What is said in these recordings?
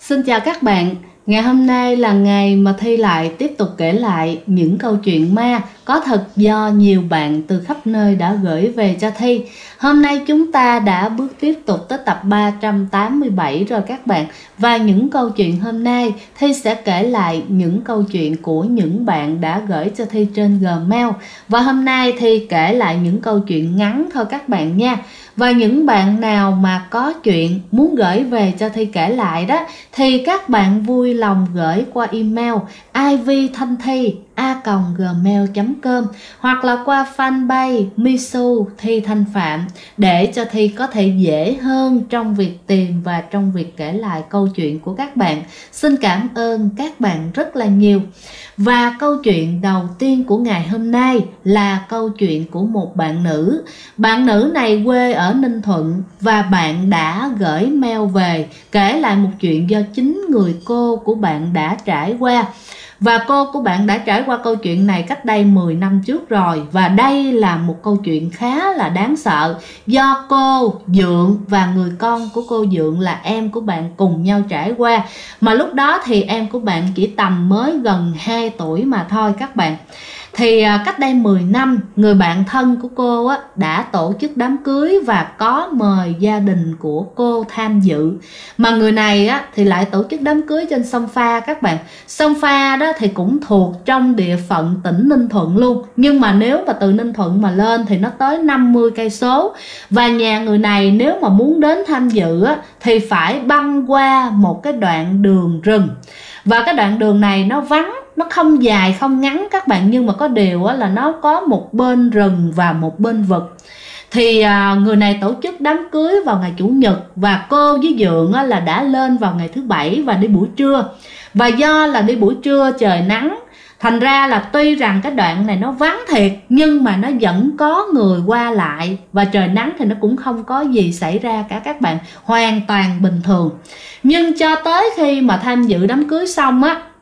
Xin chào các bạn. Ngày hôm nay là ngày mà Thi lại tiếp tục kể lại những câu chuyện ma có thật do nhiều bạn từ khắp nơi đã gửi về cho Thi. Hôm nay chúng ta đã bước tiếp tục tới tập 387 rồi các bạn. Và những câu chuyện hôm nay Thi sẽ kể lại những câu chuyện của những bạn đã gửi cho Thi trên Gmail. Và hôm nay Thi kể lại những câu chuyện ngắn thôi các bạn nha. Và những bạn nào mà có chuyện muốn gửi về cho Thi kể lại đó thì các bạn vui lòng gửi qua email ivthanthi@gmail.com hoặc là qua fanpage Misu Thi Thanh Phạm để cho Thi có thể dễ hơn trong việc tìm và trong việc kể lại câu chuyện của các bạn. Xin cảm ơn các bạn rất là nhiều. Và câu chuyện đầu tiên của ngày hôm nay là câu chuyện của một bạn nữ. Bạn nữ này quê ở Ninh Thuận và bạn đã gửi mail về kể lại một chuyện do chính người cô của bạn đã trải qua. Và cô của bạn đã trải qua câu chuyện này cách đây 10 năm trước rồi. Và đây là một câu chuyện khá là đáng sợ do cô Dượng và người con của cô Dượng là em của bạn cùng nhau trải qua. Mà lúc đó thì em của bạn chỉ tầm mới gần 2 tuổi mà thôi các bạn. Thì cách đây 10 năm, người bạn thân của cô đã tổ chức đám cưới và có mời gia đình của cô tham dự. Mà người này thì lại tổ chức đám cưới trên sông Pha các bạn. Sông Pha đó thì cũng thuộc trong địa phận tỉnh Ninh Thuận luôn. Nhưng mà nếu mà từ Ninh Thuận mà lên thì nó tới 50 cây số. Và nhà người này nếu mà muốn đến tham dự thì phải băng qua một cái đoạn đường rừng. Và cái đoạn đường này nó vắng, nó không dài không ngắn các bạn, nhưng mà có điều là nó có một bên rừng và một bên vực. Thì người này tổ chức đám cưới vào ngày Chủ nhật và cô với Dượng là đã lên vào ngày thứ Bảy và đi buổi trưa. Và do là đi buổi trưa trời nắng, thành ra là tuy rằng cái đoạn này nó vắng thiệt nhưng mà nó vẫn có người qua lại. Và trời nắng thì nó cũng không có gì xảy ra cả các bạn, hoàn toàn bình thường. Nhưng cho tới khi mà tham dự đám cưới xong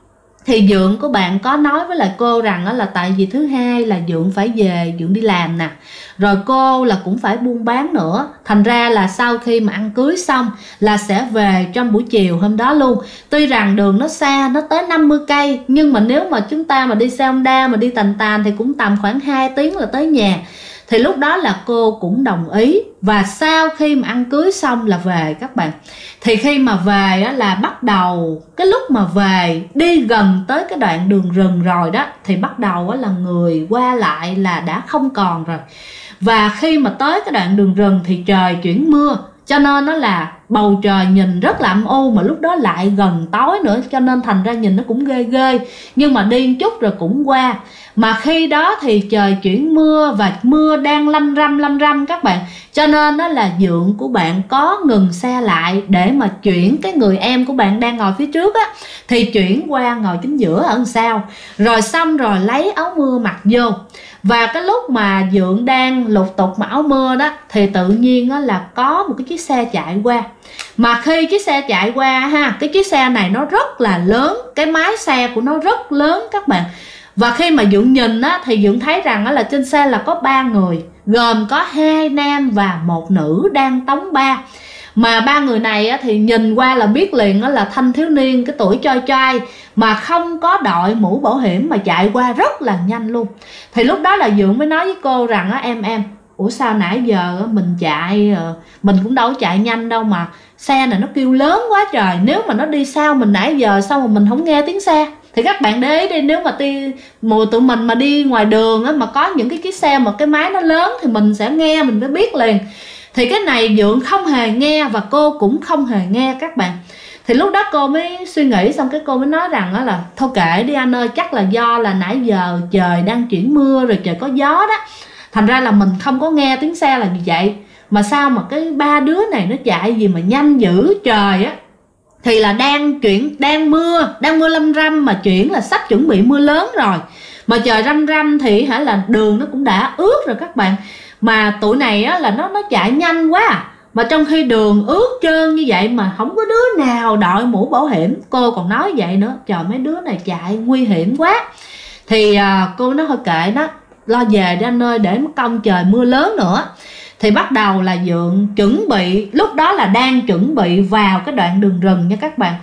thì Dượng của bạn có nói với lại cô rằng là tại vì thứ Hai là Dượng phải về, Dượng đi làm nè. Rồi cô là cũng phải buôn bán nữa. Thành ra là sau khi mà ăn cưới xong là sẽ về trong buổi chiều hôm đó luôn. Tuy rằng đường nó xa, nó tới 50 cây. Nhưng mà nếu mà chúng ta mà đi xe Honda mà đi tàn tàn thì cũng tầm khoảng 2 tiếng là tới nhà. Thì lúc đó là cô cũng đồng ý. Và sau khi mà ăn cưới xong là về các bạn. Thì khi mà về là bắt đầu, cái lúc mà về đi gần tới cái đoạn đường rừng rồi đó, thì bắt đầu là người qua lại là đã không còn rồi. Và khi mà tới cái đoạn đường rừng thì trời chuyển mưa, cho nên nó là bầu trời nhìn rất là âm u, mà lúc đó lại gần tối nữa, cho nên thành ra nhìn nó cũng ghê ghê. Nhưng mà đi một chút rồi cũng qua. Mà khi đó thì trời chuyển mưa và mưa đang lâm râm các bạn. Cho nên đó là Dượng của bạn có ngừng xe lại để mà chuyển cái người em của bạn đang ngồi phía trước thì chuyển qua ngồi chính giữa ở đằng sau. Rồi xong rồi lấy áo mưa mặc vô. Và cái lúc mà Dượng đang lục tục mặc áo mưa đó thì tự nhiên là có một cái chiếc xe chạy qua. Mà khi chiếc xe chạy qua cái chiếc xe này nó rất là lớn, cái mái xe của nó rất lớn các bạn. Và khi mà Dượng nhìn thì Dượng thấy rằng là trên xe là có 3 người, gồm có 2 nam và 1 nữ đang tống 3. Mà 3 người này thì nhìn qua là biết liền là thanh thiếu niên cái tuổi choi choi, mà không có đội mũ bảo hiểm mà chạy qua rất là nhanh luôn. Thì lúc đó là Dượng mới nói với cô rằng em ủa sao nãy giờ mình chạy, mình cũng đâu chạy nhanh đâu mà xe này nó kêu lớn quá trời. Nếu mà nó đi sau mình nãy giờ sao mà mình không nghe tiếng xe. Thì các bạn để ý đi, nếu mà tụi mình mà đi ngoài đường mà có những cái chiếc xe mà cái máy nó lớn thì mình sẽ nghe, mình mới biết liền. Thì cái này Dượng không hề nghe và cô cũng không hề nghe các bạn. Thì lúc đó cô mới suy nghĩ xong cái cô mới nói rằng là thôi kệ đi anh ơi, chắc là do là nãy giờ trời đang chuyển mưa rồi trời có gió đó, thành ra là mình không có nghe tiếng xe là như vậy. Mà sao mà cái 3 đứa này nó chạy gì mà nhanh dữ trời thì là đang mưa lâm râm, mà chuyển là sắp chuẩn bị mưa lớn rồi. Mà trời râm râm thì là đường nó cũng đã ướt rồi các bạn. Mà tụi này là nó chạy nhanh quá. Mà trong khi đường ướt trơn như vậy mà không có đứa nào đội mũ bảo hiểm. Cô còn nói vậy nữa, trời mấy đứa này chạy nguy hiểm quá. Thì cô nói thôi kệ nó, lo về đi anh ơi, để mất công trời mưa lớn nữa. Thì bắt đầu là Dượng chuẩn bị, lúc đó là đang chuẩn bị vào cái đoạn đường rừng nha các bạn.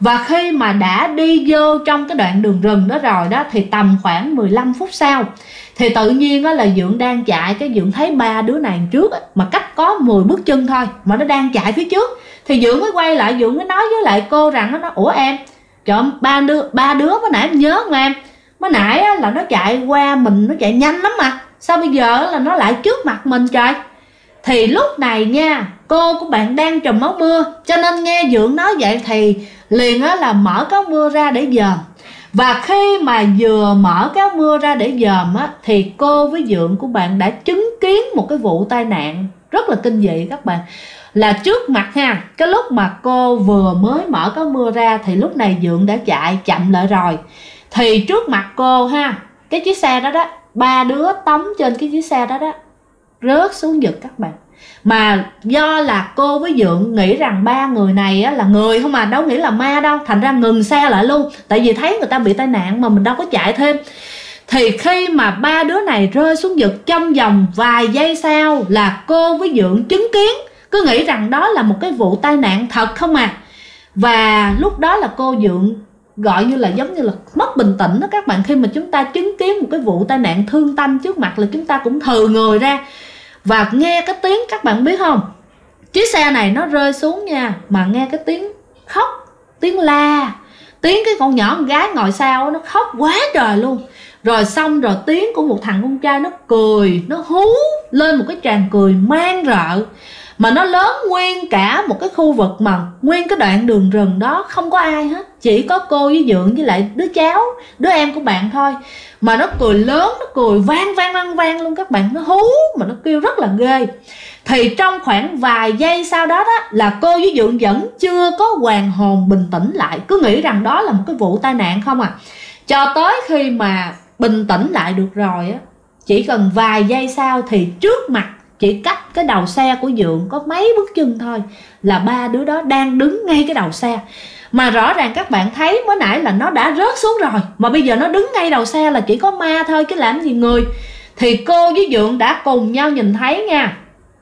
Và khi mà đã đi vô trong cái đoạn đường rừng đó rồi đó, thì tầm khoảng 15 phút sau thì tự nhiên đó là Dượng đang chạy, cái Dượng thấy ba đứa này trước mà cách có 10 bước chân thôi mà nó đang chạy phía trước. Thì Dượng mới quay lại, Dượng mới nói với lại cô rằng nó nói: ủa em, trời, ba đứa mới nãy em nhớ không em, mới nãy là nó chạy qua mình, nó chạy nhanh lắm mà sao bây giờ là nó lại trước mặt mình trời. Thì lúc này nha, cô của bạn đang trùm áo mưa, cho nên nghe Dượng nói vậy thì liền là mở cái áo mưa ra để dòm. Và khi mà vừa mở cái áo mưa ra để dòm thì cô với Dượng của bạn đã chứng kiến một cái vụ tai nạn rất là kinh dị các bạn. Là trước mặt ha, cái lúc mà cô vừa mới mở cái áo mưa ra thì lúc này Dượng đã chạy chậm lại rồi. Thì trước mặt cô ha, cái chiếc xe đó đó, ba đứa tống trên cái chiếc xe đó đó rớt xuống vực các bạn. Mà do là cô với Dượng nghĩ rằng ba người này là người không mà, đâu nghĩ là ma đâu, thành ra ngừng xe lại luôn, tại vì thấy người ta bị tai nạn mà mình đâu có chạy thêm. Thì khi mà ba đứa này rơi xuống vực, trong vòng vài giây sau là cô với Dượng chứng kiến, cứ nghĩ rằng đó là một cái vụ tai nạn thật không à. Và lúc đó là cô Dượng gọi như là giống như là mất bình tĩnh đó các bạn. Khi mà chúng ta chứng kiến một cái vụ tai nạn thương tâm trước mặt là chúng ta cũng thừ người ra. Và nghe cái tiếng, các bạn biết không, chiếc xe này nó rơi xuống nha, mà nghe cái tiếng khóc, tiếng la, tiếng cái con nhỏ con gái ngồi sau nó khóc quá trời luôn. Rồi xong rồi tiếng của một thằng con trai nó cười, nó hú lên một cái tràng cười man rợ. Mà nó lớn nguyên cả một cái khu vực, mà nguyên cái đoạn đường rừng đó không có ai hết, chỉ có cô với Dượng với lại đứa cháu, đứa em của bạn thôi. Mà nó cười lớn, nó cười vang luôn các bạn, nó hú mà nó kêu rất là ghê. Thì trong khoảng vài giây sau đó đó là cô với Dượng vẫn chưa có hoàn hồn bình tĩnh lại, cứ nghĩ rằng đó là một cái vụ tai nạn không à. Cho tới khi mà bình tĩnh lại được rồi á, chỉ cần vài giây sau thì trước mặt, chỉ cách cái đầu xe của Dượng có mấy bước chân thôi, là ba đứa đó đang đứng ngay cái đầu xe. Mà rõ ràng các bạn thấy mới nãy là nó đã rớt xuống rồi, mà bây giờ nó đứng ngay đầu xe là chỉ có ma thôi chứ làm gì người. Thì cô với Dượng đã cùng nhau nhìn thấy nha,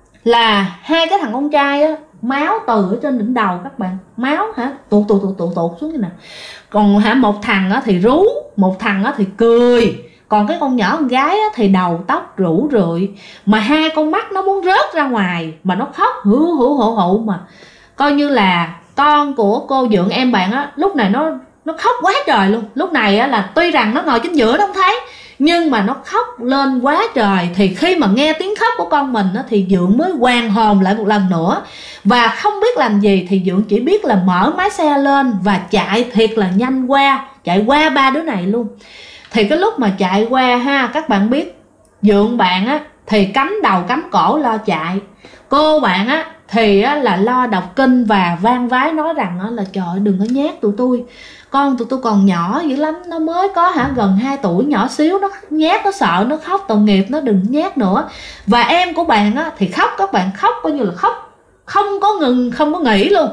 là hai cái thằng con trai á, máu từ ở trên đỉnh đầu các bạn, máu tuột xuống như nè. Còn một thằng á thì rú, một thằng á thì cười, còn cái con nhỏ con gái á thì đầu tóc rũ rượi, mà hai con mắt nó muốn rớt ra ngoài, mà nó khóc hữu mà coi như là con của cô Dượng em bạn á, lúc này nó khóc quá trời luôn. Lúc này á là tuy rằng nó ngồi chính giữa nó không thấy, nhưng mà nó khóc lên quá trời. Thì khi mà nghe tiếng khóc của con mình á, thì Dượng mới hoàn hồn lại một lần nữa. Và không biết làm gì thì Dượng chỉ biết là mở máy xe lên và chạy thiệt là nhanh qua, chạy qua ba đứa này luôn. Thì cái lúc mà chạy qua ha, các bạn biết Dượng bạn á thì cắm đầu cắm cổ lo chạy, cô bạn á thì là lo đọc kinh và van vái nói rằng là trời đừng có nhát tụi tôi, con tụi tôi còn nhỏ dữ lắm, nó mới có gần 2 tuổi, nhỏ xíu, nó nhát, nó sợ, nó khóc, tội nghiệp nó, đừng nhát nữa. Và em của bạn á thì khóc, các bạn khóc coi như là khóc không có ngừng, không có nghỉ luôn.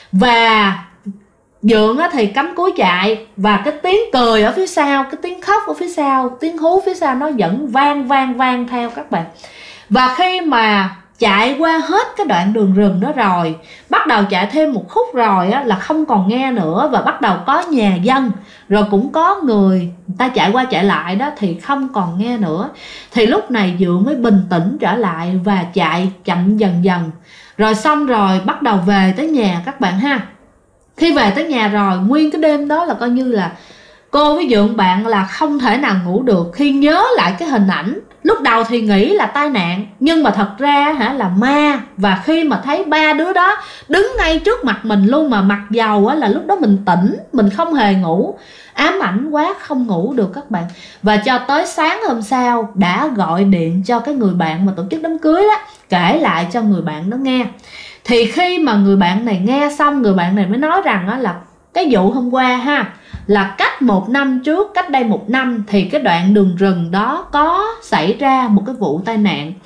Và Dượng á thì cắm cúi chạy, và cái tiếng cười ở phía sau, cái tiếng khóc ở phía sau, tiếng hú phía sau nó vẫn vang theo các bạn. Và khi mà chạy qua hết cái đoạn đường rừng đó rồi, bắt đầu chạy thêm một khúc rồi á là không còn nghe nữa, và bắt đầu có nhà dân, rồi cũng có người ta chạy qua chạy lại đó thì không còn nghe nữa. Thì lúc này Dượng mới bình tĩnh trở lại và chạy chậm dần dần. Rồi xong rồi bắt đầu về tới nhà các bạn ha. Khi về tới nhà rồi, nguyên cái đêm đó là coi như là cô với Dượng bạn là không thể nào ngủ được khi nhớ lại cái hình ảnh. Lúc đầu thì nghĩ là tai nạn, nhưng mà thật ra là ma. Và khi mà thấy ba đứa đó đứng ngay trước mặt mình luôn, mà mặc dầu là lúc đó mình tỉnh, mình không hề ngủ, ám ảnh quá không ngủ được các bạn. Và cho tới sáng hôm sau đã gọi điện cho cái người bạn mà tổ chức đám cưới đó, kể lại cho người bạn đó nghe. Thì khi mà người bạn này nghe xong, người bạn này mới nói rằng là cái vụ hôm qua ha, là cách 1 năm trước, cách đây 1 năm thì cái đoạn đường rừng đó có xảy ra một cái vụ tai nạn.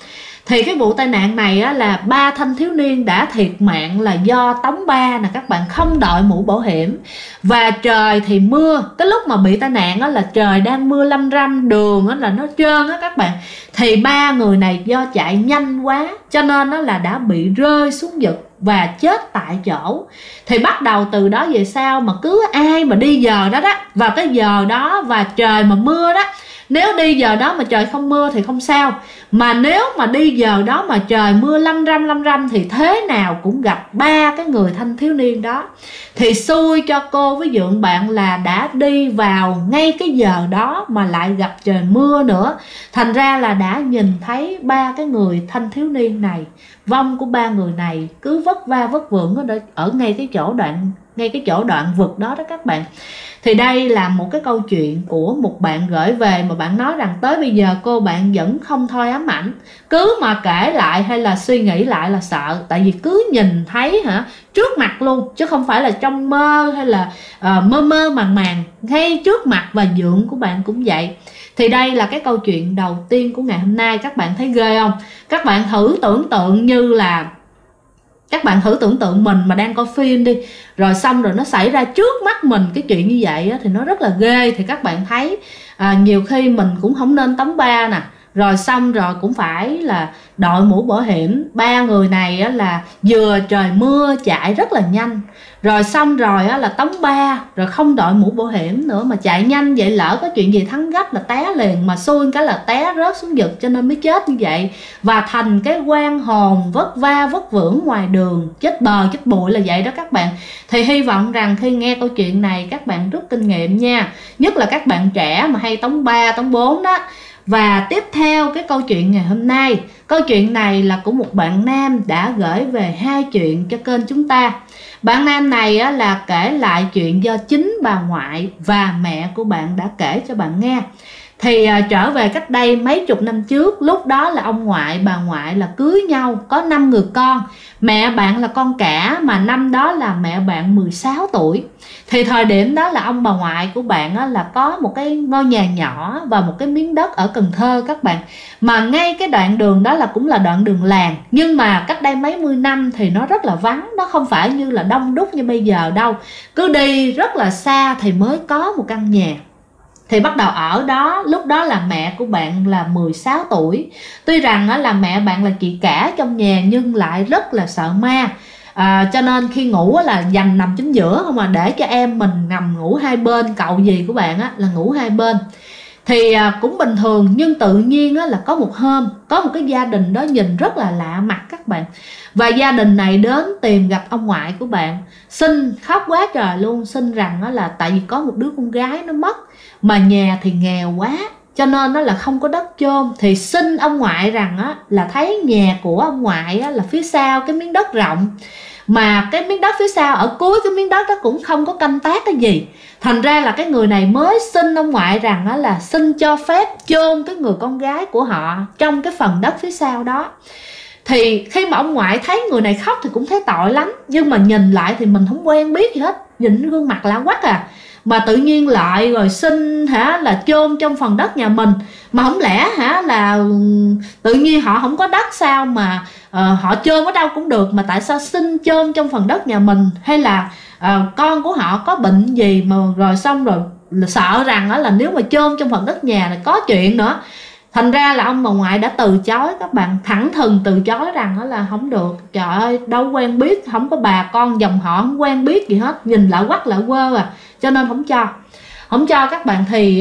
Thì cái vụ tai nạn này á, là 3 thanh thiếu niên đã thiệt mạng là do tống ba nè các bạn, không đội mũ bảo hiểm. Và trời thì mưa, cái lúc mà bị tai nạn á, là trời đang mưa lâm râm, đường á, là nó trơn á các bạn. Thì 3 người này do chạy nhanh quá cho nên nó là đã bị rơi xuống vực và chết tại chỗ. Thì bắt đầu từ đó về sau mà cứ ai mà đi giờ đó vào cái giờ đó và trời mà mưa đó, nếu đi giờ đó mà trời không mưa thì không sao, mà nếu mà đi giờ đó mà trời mưa lâm râm thì thế nào cũng gặp 3 cái người thanh thiếu niên đó. Thì xui cho cô với dượng bạn là đã đi vào ngay cái giờ đó mà lại gặp trời mưa nữa. Thành ra là đã nhìn thấy 3 cái người thanh thiếu niên này, vong của 3 người này cứ vất va vất vưởng ở ngay cái chỗ đoạn vực đó các bạn. Thì đây là một cái câu chuyện của một bạn gửi về mà bạn nói rằng tới bây giờ cô bạn vẫn không thôi ám ảnh. Cứ mà kể lại hay là suy nghĩ lại là sợ, tại vì cứ nhìn thấy trước mặt luôn, chứ không phải là trong mơ hay là mơ màng, ngay trước mặt. Và dượng của bạn cũng vậy. Thì đây là cái câu chuyện đầu tiên của ngày hôm nay. Các bạn thấy ghê không? Các bạn thử tưởng tượng như là mình mà đang coi phim đi, rồi xong rồi nó xảy ra trước mắt mình cái chuyện như vậy á, thì nó rất là ghê. Thì các bạn thấy nhiều khi mình cũng không nên tống ba nè, rồi xong rồi cũng phải là đội mũ bảo hiểm. 3 người này á, là vừa trời mưa chạy rất là nhanh, rồi xong rồi á, là tống ba, rồi không đội mũ bảo hiểm nữa mà chạy nhanh vậy, lỡ có chuyện gì thắng gấp là té liền, mà xui cái là té rớt xuống vực cho nên mới chết như vậy. Và thành cái oan hồn vất va vất vưởng ngoài đường, chết bờ chết bụi là vậy đó các bạn. Thì hy vọng rằng khi nghe câu chuyện này các bạn rút kinh nghiệm nha, nhất là các bạn trẻ mà hay tống 3 tống 4 đó. Và tiếp theo cái câu chuyện ngày hôm nay, câu chuyện này là của một bạn nam đã gửi về 2 chuyện cho kênh chúng ta. Bạn nam này á, là kể lại chuyện do chính bà ngoại và mẹ của bạn đã kể cho bạn nghe. Thì trở về cách đây mấy chục năm trước, lúc đó là ông ngoại bà ngoại là cưới nhau, có 5 người con. Mẹ bạn là con cả, mà năm đó là mẹ bạn 16 tuổi. Thì thời điểm đó là ông bà ngoại của bạn á, là có một cái ngôi nhà nhỏ và một cái miếng đất ở Cần Thơ các bạn. Mà ngay cái đoạn đường đó là cũng là đoạn đường làng, nhưng mà cách đây mấy mươi năm thì nó rất là vắng, nó không phải như là đông đúc như bây giờ đâu. Cứ đi rất là xa thì mới có một căn nhà. Thì bắt đầu ở đó, lúc đó là mẹ của bạn là 16 tuổi. Tuy rằng là mẹ bạn là chị cả trong nhà nhưng lại rất là sợ ma. Cho nên khi ngủ là dành nằm chính giữa không, mà để cho em mình nằm ngủ hai bên. Cậu gì của bạn là ngủ hai bên. Thì cũng bình thường, nhưng tự nhiên là có một hôm, có một cái gia đình đó nhìn rất là lạ mặt các bạn. Và gia đình này đến tìm gặp ông ngoại của bạn, xin khóc quá trời luôn, xin rằng là tại vì có một đứa con gái nó mất, mà nhà thì nghèo quá cho nên nó là không có đất chôn. Thì xin ông ngoại rằng là thấy nhà của ông ngoại là phía sau cái miếng đất rộng, mà cái miếng đất phía sau ở cuối cái miếng đất đó cũng không có canh tác cái gì. Thành ra là cái người này mới xin ông ngoại rằng là xin cho phép chôn cái người con gái của họ trong cái phần đất phía sau đó. Thì khi mà ông ngoại thấy người này khóc thì cũng thấy tội lắm, nhưng mà nhìn lại thì mình không quen biết gì hết, nhìn gương mặt lạ quắc mà tự nhiên lại rồi xin là chôn trong phần đất nhà mình. Mà không lẽ là tự nhiên họ không có đất sao mà họ chôn ở đâu cũng được, mà tại sao xin chôn trong phần đất nhà mình? Hay là con của họ có bệnh gì mà rồi xong rồi sợ rằng là nếu mà chôn trong phần đất nhà này có chuyện nữa. Thành ra là ông bà ngoại đã từ chối các bạn, thẳng thừng từ chối rằng là không được. Trời ơi, đâu quen biết, không có bà con dòng họ, không quen biết gì hết, nhìn lại quắc lại quơ cho nên không cho các bạn. Thì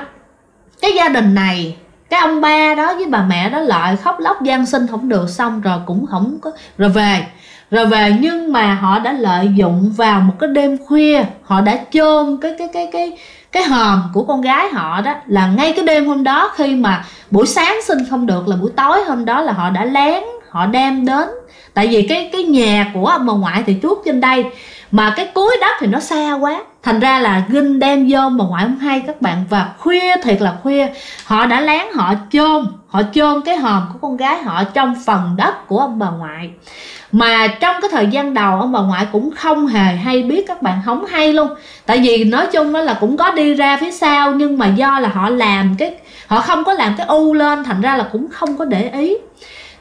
cái gia đình này, cái ông ba đó với bà mẹ đó lại khóc lóc van xin không được, xong rồi cũng không có rồi về. Nhưng mà họ đã lợi dụng vào một cái đêm khuya, họ đã chôn cái hòm của con gái họ đó, là ngay cái đêm hôm đó, khi mà buổi sáng xin không được là buổi tối hôm đó là họ đã lén, họ đem đến. Tại vì cái nhà của ông bà ngoại thì chuốt trên đây, mà cái cuối đất thì nó xa quá, thành ra là Ginh đem vô mà ngoại không hay các bạn. Và khuya thiệt là khuya, họ đã lén họ chôn cái hòm của con gái họ trong phần đất của ông bà ngoại. Mà trong cái thời gian đầu ông bà ngoại cũng không hề hay biết các bạn, không hay luôn. Tại vì nói chung đó là cũng có đi ra phía sau, nhưng mà do là họ không có làm cái u lên, thành ra là cũng không có để ý.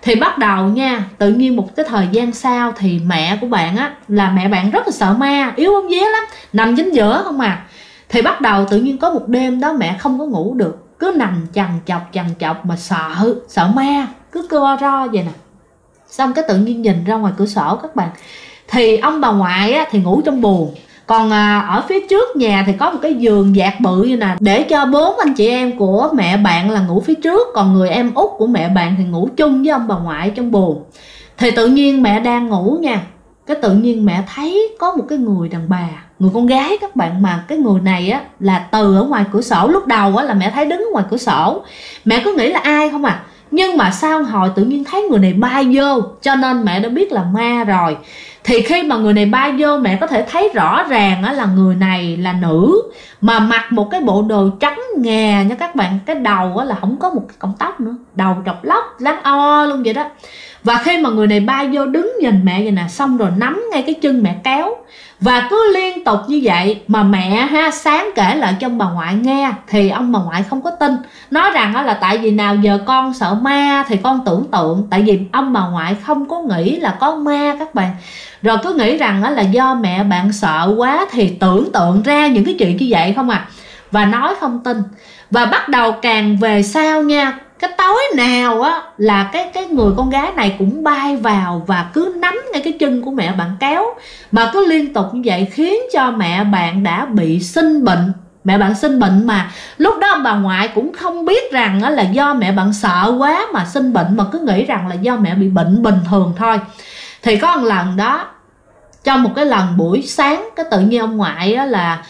Thì bắt đầu nha, tự nhiên một cái thời gian sau thì mẹ của bạn á, là mẹ bạn rất là sợ ma, yếu bóng vía lắm, nằm chính giữa không à. Thì bắt đầu tự nhiên có một đêm đó mẹ không có ngủ được, cứ nằm chằn chọc mà sợ ma, cứ co ro vậy nè. Xong cái tự nhiên nhìn ra ngoài cửa sổ các bạn, thì ông bà ngoại á, thì ngủ trong buồng. Còn ở phía trước nhà thì có một cái giường dạt bự như nè, để cho 4 anh chị em của mẹ bạn là ngủ phía trước, còn người em út của mẹ bạn thì ngủ chung với ông bà ngoại trong buồng. Thì tự nhiên mẹ đang ngủ nha, cái tự nhiên mẹ thấy có một cái người đàn bà, người con gái các bạn, mà cái người này á là từ ở ngoài cửa sổ. Lúc đầu á là mẹ thấy đứng ở ngoài cửa sổ, mẹ cứ nghĩ là ai không à, nhưng mà sau hồi tự nhiên thấy người này bay vô, cho nên mẹ đã biết là ma rồi. Thì khi mà người này bay vô, mẹ có thể thấy rõ ràng là người này là nữ, mà mặc một cái bộ đồ trắng ngà nha các bạn. Cái đầu là không có một cái cọng tóc nữa, đầu trọc lóc láng o luôn vậy đó. Và khi mà người này bay vô đứng nhìn mẹ vậy nè, xong rồi nắm ngay cái chân mẹ kéo. Và cứ liên tục như vậy mà mẹ sáng kể lại cho ông bà ngoại nghe, thì ông bà ngoại không có tin, nói rằng là tại vì nào giờ con sợ ma thì con tưởng tượng. Tại vì ông bà ngoại không có nghĩ là có ma các bạn, rồi cứ nghĩ rằng là do mẹ bạn sợ quá thì tưởng tượng ra những cái chuyện như vậy không à, và nói không tin. Và bắt đầu càng về sau nha, cái tối nào á là cái người con gái này cũng bay vào và cứ nắm ngay cái chân của mẹ bạn kéo, mà cứ liên tục như vậy, khiến cho mẹ bạn đã bị sinh bệnh. Mẹ bạn sinh bệnh mà lúc đó ông bà ngoại cũng không biết rằng là do mẹ bạn sợ quá mà sinh bệnh, mà cứ nghĩ rằng là do mẹ bị bệnh bình thường thôi. Thì có một lần đó, trong một cái lần buổi sáng, cái tự nhiên ông ngoại á là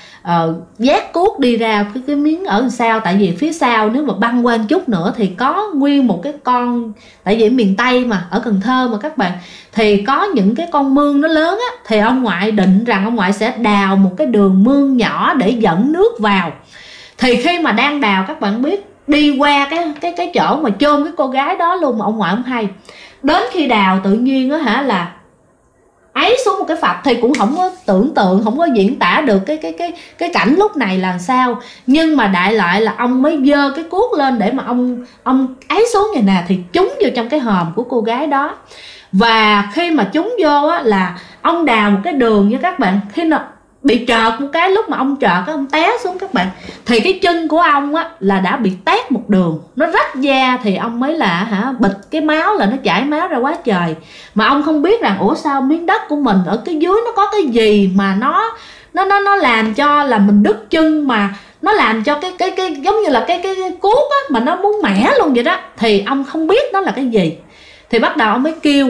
vác cuốc đi ra cái miếng ở sau. Tại vì phía sau nếu mà băng qua chút nữa thì có nguyên một cái con, tại vì miền Tây mà, ở Cần Thơ mà các bạn, thì có những cái con mương nó lớn á. Thì ông ngoại định rằng ông ngoại sẽ đào một cái đường mương nhỏ để dẫn nước vào. Thì khi mà đang đào, các bạn biết, đi qua cái chỗ mà chôn cái cô gái đó luôn mà ông ngoại không hay. Đến khi đào tự nhiên á là ấy xuống một cái phập, thì cũng không có tưởng tượng, không có diễn tả được cái cảnh lúc này là sao. Nhưng mà đại loại là ông mới giơ cái cuốc lên để mà ông ấy xuống vậy nè, thì trúng vô trong cái hòm của cô gái đó. Và khi mà trúng vô á là ông đào một cái đường nha các bạn, khi nó bị trợt một cái, lúc mà ông trợt ông té xuống các bạn, thì cái chân của ông á là đã bị tét một đường, nó rách da. Thì ông mới là bịch cái máu, là nó chảy máu ra quá trời. Mà ông không biết rằng ủa sao miếng đất của mình ở cái dưới nó có cái gì mà nó làm cho là mình đứt chân, mà nó làm cho cái giống như là cái cuốc á mà nó muốn mẻ luôn vậy đó. Thì ông không biết nó là cái gì. Thì bắt đầu ông mới kêu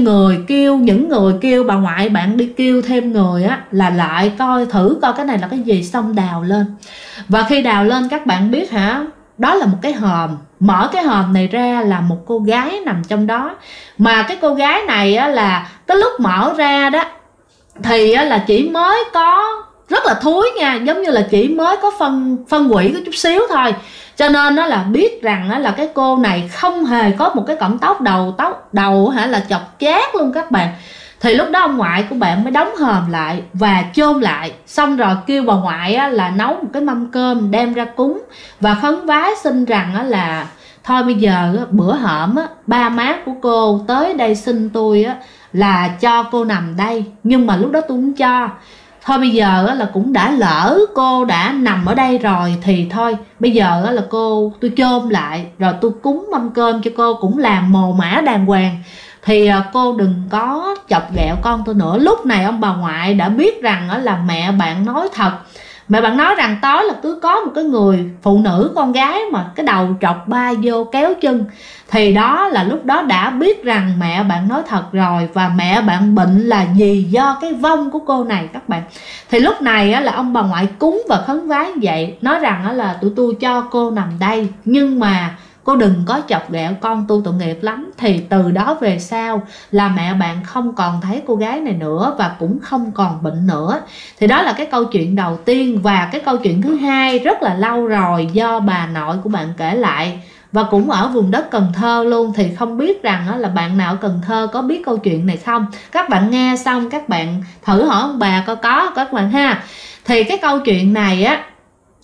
những người, kêu bà ngoại bạn đi kêu thêm người á là lại coi thử coi cái này là cái gì. Xong đào lên, và khi đào lên các bạn biết đó là một cái hòm. Mở cái hòm này ra là một cô gái nằm trong đó. Mà cái cô gái này á là cái lúc mở ra đó thì là chỉ mới có rất là thúi nha, giống như là chỉ mới có phân quỷ có chút xíu thôi. Cho nên nó là biết rằng là cái cô này không hề có một cái cọng tóc, đầu là chọc chát luôn các bạn. Thì lúc đó ông ngoại của bạn mới đóng hòm lại và chôn lại. Xong rồi kêu bà ngoại là nấu một cái mâm cơm đem ra cúng, và khấn vái xin rằng là thôi bây giờ bữa hổm ba má của cô tới đây xin tôi là cho cô nằm đây, nhưng mà lúc đó tôi không cho. Thôi bây giờ là cũng đã lỡ cô đã nằm ở đây rồi, thì thôi bây giờ là tôi chôn lại, rồi tôi cúng mâm cơm cho cô, cũng làm mồ mã đàng hoàng. Thì cô đừng có chọc ghẹo con tôi nữa. Lúc này ông bà ngoại đã biết rằng là mẹ bạn nói thật. Mẹ bạn nói rằng tối là cứ có một cái người phụ nữ con gái mà cái đầu trọc bay vô kéo chân. Thì đó là lúc đó đã biết rằng mẹ bạn nói thật rồi, và mẹ bạn bệnh là gì, do cái vong của cô này các bạn. Thì lúc này là ông bà ngoại cúng và khấn vái vậy, nói rằng là tụi tôi cho cô nằm đây, nhưng mà cô đừng có chọc ghẹo con tôi tội nghiệp lắm. Thì từ đó về sau là mẹ bạn không còn thấy cô gái này nữa, và cũng không còn bệnh nữa. Thì đó là cái câu chuyện đầu tiên. Và cái câu chuyện thứ hai rất là lâu rồi, do bà nội của bạn kể lại, và cũng ở vùng đất Cần Thơ luôn. Thì không biết rằng là bạn nào ở Cần Thơ có biết câu chuyện này không. Các bạn nghe xong các bạn thử hỏi ông bà coi có các bạn ha. Thì cái câu chuyện này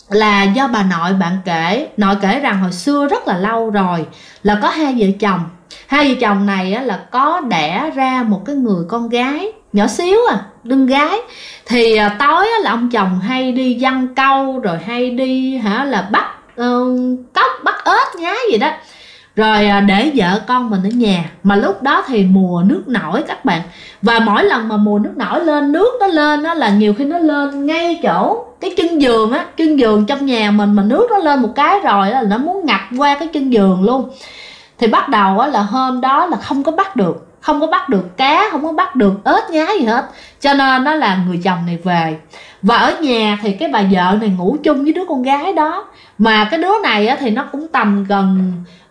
là do bà nội bạn kể. Nội kể rằng hồi xưa rất là lâu rồi là có hai vợ chồng. Hai vợ chồng này là có đẻ ra một cái người con gái nhỏ xíu đương gái. Thì tối là ông chồng hay đi giăng câu, rồi hay đi là bắt cóc, bắt ếch nhái gì đó, rồi để vợ con mình ở nhà. Mà lúc đó thì mùa nước nổi các bạn, và mỗi lần mà mùa nước nổi lên, nước nó lên đó là nhiều khi nó lên ngay chỗ cái chân giường chân giường trong nhà mình, mà nước nó lên một cái rồi là nó muốn ngập qua cái chân giường luôn. Thì bắt đầu là hôm đó là không có bắt được cá, không có bắt được ếch nhái gì hết. Cho nên đó là người chồng này về, và ở nhà thì cái bà vợ này ngủ chung với đứa con gái đó. Mà cái đứa này thì nó cũng tầm gần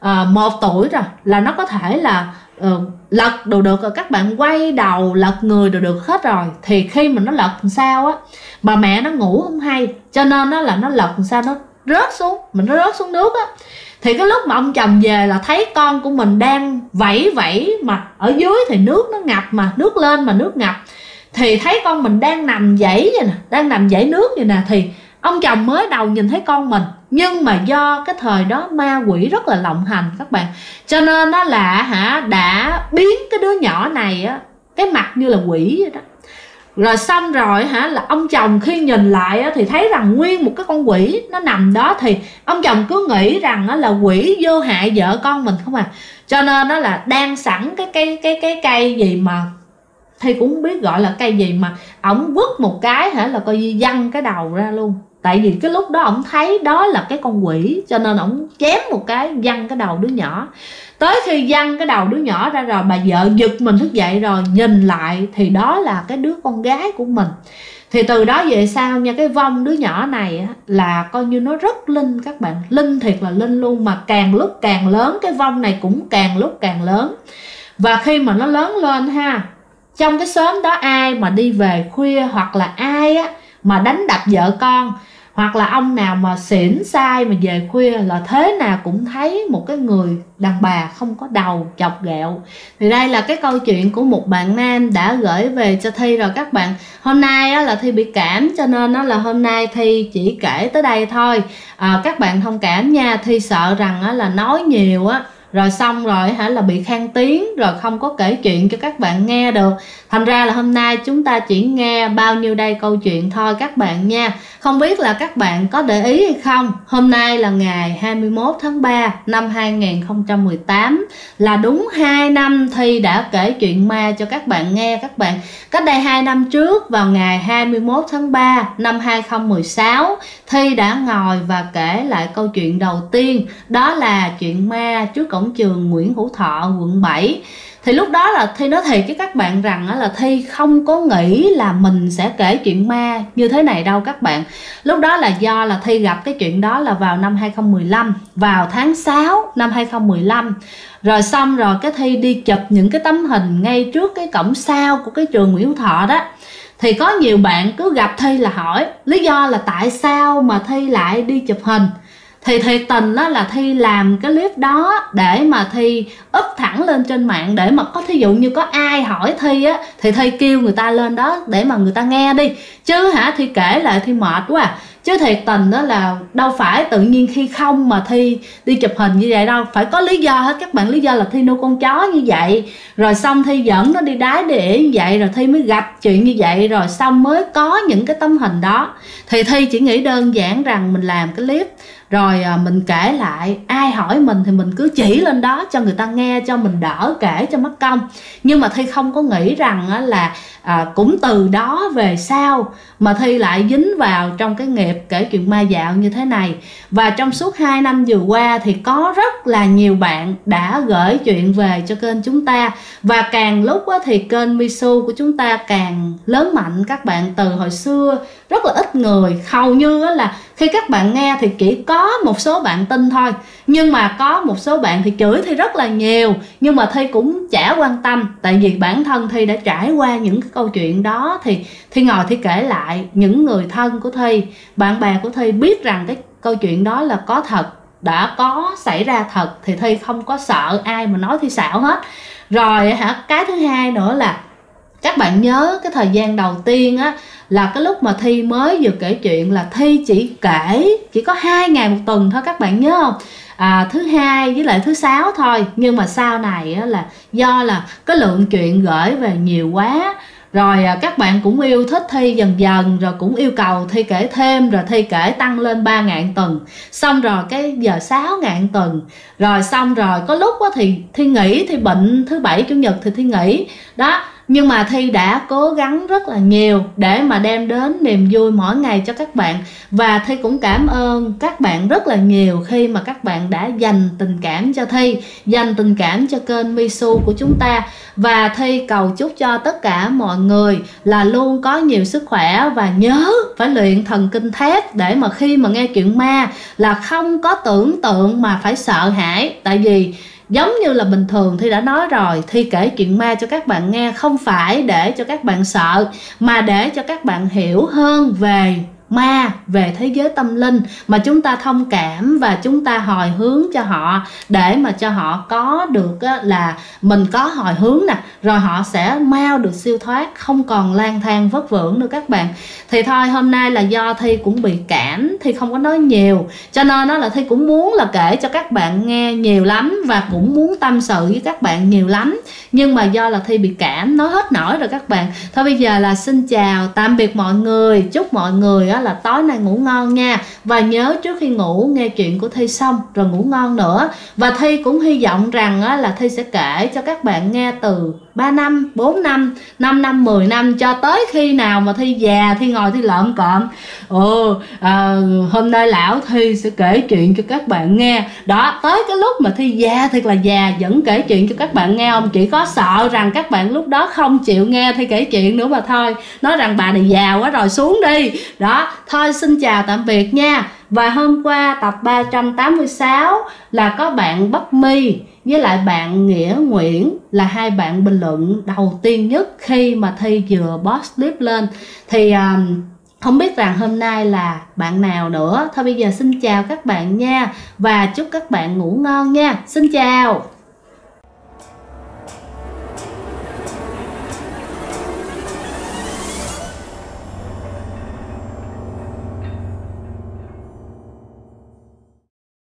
1 tuổi rồi, là nó có thể là lật đồ được rồi các bạn, quay đầu lật người đồ được hết rồi. Thì khi mà nó lật làm sao mà mẹ nó ngủ không hay, cho nên nó là nó lật làm sao nó rớt xuống, nó rớt xuống nước Thì cái lúc mà ông chồng về là thấy con của mình đang vẫy mà ở dưới thì nước nó ngập, mà nước lên mà nước ngập. Thì thấy con mình đang nằm vẫy vậy nè, đang nằm vẫy nước vậy nè. Thì ông chồng mới đầu nhìn thấy con mình, nhưng mà do cái thời đó ma quỷ rất là lộng hành các bạn, cho nên nó là đã biến cái đứa nhỏ này cái mặt như là quỷ vậy đó. Rồi xong rồi là ông chồng khi nhìn lại thì thấy rằng nguyên một cái con quỷ nó nằm đó. Thì ông chồng cứ nghĩ rằng là quỷ vô hại vợ con mình không cho nên đó là đang sẵn cái cây gì mà thì cũng không biết gọi là cây gì, mà ổng quất một cái là coi như văng cái đầu ra luôn. Tại vì cái lúc đó ổng thấy đó là cái con quỷ, cho nên ổng chém một cái văng cái đầu đứa nhỏ. Tới khi văng cái đầu đứa nhỏ ra rồi, bà vợ giật mình thức dậy rồi nhìn lại thì đó là cái đứa con gái của mình. Thì từ đó về sau nha, cái vong đứa nhỏ này là coi như nó rất linh các bạn, linh thiệt là linh luôn. Mà càng lúc càng lớn, cái vong này cũng càng lúc càng lớn. Và khi mà nó lớn lên trong cái xóm đó ai mà đi về khuya, hoặc là ai mà đánh đập vợ con, hoặc là ông nào mà xỉn sai mà về khuya, là thế nào cũng thấy một cái người đàn bà không có đầu chọc ghẹo. Thì đây là cái câu chuyện của một bạn nam đã gửi về cho Thi rồi các bạn. Hôm nay là Thi bị cảm, cho nên là hôm nay Thi chỉ kể tới đây thôi. Các bạn thông cảm nha, Thi sợ rằng là nói nhiều rồi xong rồi là bị khan tiếng, rồi không có kể chuyện cho các bạn nghe được. Thành ra là hôm nay chúng ta chỉ nghe bao nhiêu đây câu chuyện thôi các bạn nha. Không biết là các bạn có để ý hay không, hôm nay là ngày 21 tháng 3 năm 2018, là đúng 2 năm Thi đã kể chuyện ma cho các bạn nghe các bạn. Cách đây 2 năm trước, vào ngày 21 tháng 3 năm 2016, Thi đã ngồi và kể lại câu chuyện đầu tiên, đó là chuyện ma trước cổng trường Nguyễn Hữu Thọ, quận 7. Thì lúc đó là Thi nói thiệt với các bạn rằng là Thi không có nghĩ là mình sẽ kể chuyện ma như thế này đâu các bạn. Lúc đó là do là Thi gặp cái chuyện đó là vào năm 2015, vào tháng 6 năm 2015. Rồi xong rồi cái Thi đi chụp những cái tấm hình ngay trước cái cổng sau của cái trường Nguyễn Hữu Thọ đó. Thì có nhiều bạn cứ gặp Thi là hỏi lý do là tại sao mà Thi lại đi chụp hình. Thì thiệt tình đó là Thi làm cái clip đó để mà Thi up thẳng lên trên mạng, để mà có thí dụ như có ai hỏi Thi thì Thi kêu người ta lên đó để mà người ta nghe đi. Chứ Thi kể lại Thi mệt quá Chứ thiệt tình đó là đâu phải tự nhiên khi không mà Thi đi chụp hình như vậy đâu, phải có lý do hết các bạn. Lý do là Thi nuôi con chó như vậy, rồi xong Thi dẫn nó đi đái đi ỉa như vậy, rồi Thi mới gặp chuyện như vậy, rồi xong mới có những cái tấm hình đó. Thì Thi chỉ nghĩ đơn giản rằng mình làm cái clip rồi mình kể lại, ai hỏi mình thì mình cứ chỉ lên đó cho người ta nghe, cho mình đỡ kể cho mất công. Nhưng mà Thi không có nghĩ rằng là cũng từ đó về sau mà Thi lại dính vào trong cái nghiệp kể chuyện ma dạo như thế này. Và trong suốt 2 năm vừa qua thì có rất là nhiều bạn đã gửi chuyện về cho kênh chúng ta. Và càng lúc thì kênh Misu của chúng ta càng lớn mạnh các bạn. Từ hồi xưa rất là ít người, hầu như là khi các bạn nghe thì chỉ có một số bạn tin thôi, nhưng mà có một số bạn thì chửi Thi rất là nhiều. Nhưng mà Thi cũng chả quan tâm, tại vì bản thân Thi đã trải qua những cái câu chuyện đó. Thì Thi ngồi Thi kể lại, những người thân của Thi, bạn bè của Thi biết rằng cái câu chuyện đó là có thật, đã có xảy ra thật, thì Thi không có sợ ai mà nói Thi xạo hết. Rồi cái thứ hai nữa là các bạn nhớ cái thời gian đầu tiên là cái lúc mà Thi mới vừa kể chuyện là Thi chỉ có 2 ngày một tuần thôi các bạn nhớ không? Thứ hai với lại thứ sáu thôi. Nhưng mà sau này á, là do là cái lượng chuyện gửi về nhiều quá, rồi các bạn cũng yêu thích Thi dần dần, rồi cũng yêu cầu Thi kể thêm, rồi Thi kể tăng lên 3.000 tuần, xong rồi cái giờ 6.000 tuần, rồi xong rồi có lúc á thì Thi nghỉ, Thi bệnh thứ bảy chủ nhật thì Thi nghỉ đó. Nhưng mà Thi đã cố gắng rất là nhiều để mà đem đến niềm vui mỗi ngày cho các bạn. Và Thi cũng cảm ơn các bạn rất là nhiều khi mà các bạn đã dành tình cảm cho Thi, dành tình cảm cho kênh Misu của chúng ta. Và Thi cầu chúc cho tất cả mọi người là luôn có nhiều sức khỏe, và nhớ phải luyện thần kinh thép để mà khi mà nghe chuyện ma là không có tưởng tượng mà phải sợ hãi. Tại vì giống như là bình thường Thi đã nói rồi, Thi kể chuyện ma cho các bạn nghe không phải để cho các bạn sợ, mà để cho các bạn hiểu hơn về ma, về thế giới tâm linh, mà chúng ta thông cảm và chúng ta hồi hướng cho họ, để mà cho họ có được là mình có hồi hướng nè, rồi họ sẽ mau được siêu thoát, không còn lang thang vất vưởng nữa các bạn. Thì thôi, hôm nay là do Thi cũng bị cảm, Thi không có nói nhiều, cho nên đó là Thi cũng muốn là kể cho các bạn nghe nhiều lắm, và cũng muốn tâm sự với các bạn nhiều lắm, nhưng mà do là Thi bị cảm nói hết nổi rồi các bạn. Thôi bây giờ là xin chào tạm biệt mọi người, chúc mọi người là tối nay ngủ ngon nha. Và nhớ trước khi ngủ nghe chuyện của Thi xong rồi ngủ ngon nữa. Và Thi cũng hy vọng rằng là Thi sẽ kể cho các bạn nghe từ 3 năm, 4 năm, 5 năm, 10 năm, cho tới khi nào mà Thi già, Thi ngồi Thi lợm cộm. Hôm nay lão Thi sẽ kể chuyện cho các bạn nghe. Đó, tới cái lúc mà Thi già thiệt là già vẫn kể chuyện cho các bạn nghe không? Chỉ có sợ rằng các bạn lúc đó không chịu nghe Thi kể chuyện nữa mà thôi. Nói rằng bà này già quá rồi, xuống đi. Đó, thôi xin chào tạm biệt nha. Và hôm qua tập 386 là có bạn Bắc My với lại bạn Nghĩa Nguyễn là hai bạn bình luận đầu tiên nhất khi mà Thi vừa post clip lên. Thì không biết rằng hôm nay là bạn nào nữa. Thôi bây giờ xin chào các bạn nha, và chúc các bạn ngủ ngon nha. Xin chào.